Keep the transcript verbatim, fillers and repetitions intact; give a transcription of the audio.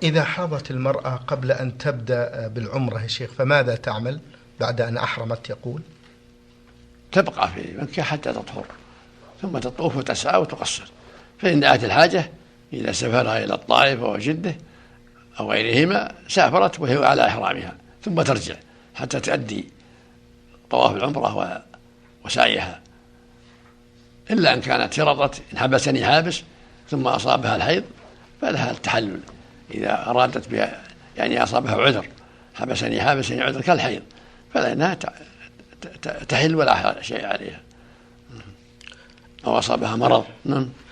إذا حاضت المرأة قبل أن تبدأ بالعمرة يا شيخ فماذا تعمل بعد أن أحرمت؟ يقول تبقى في مكة حتى تطهر ثم تطوف وتسعى وتقصر، فإن دعت الحاجة إذا سافرها إلى الطائف أو جدة أو غيرهما سافرت وهي على إحرامها ثم ترجع حتى تؤدي طواف العمرة وسعيها، إلا أن كانت فرضت إن حبسني حابس ثم أصابها الحيض فلها التحلل إذا أرادت بها، يعني أصابها عذر، حبسني حابس يعني عذر كالحيض، فلأنها تحل ولا شيء عليها، أو أصابها مرض. نعم.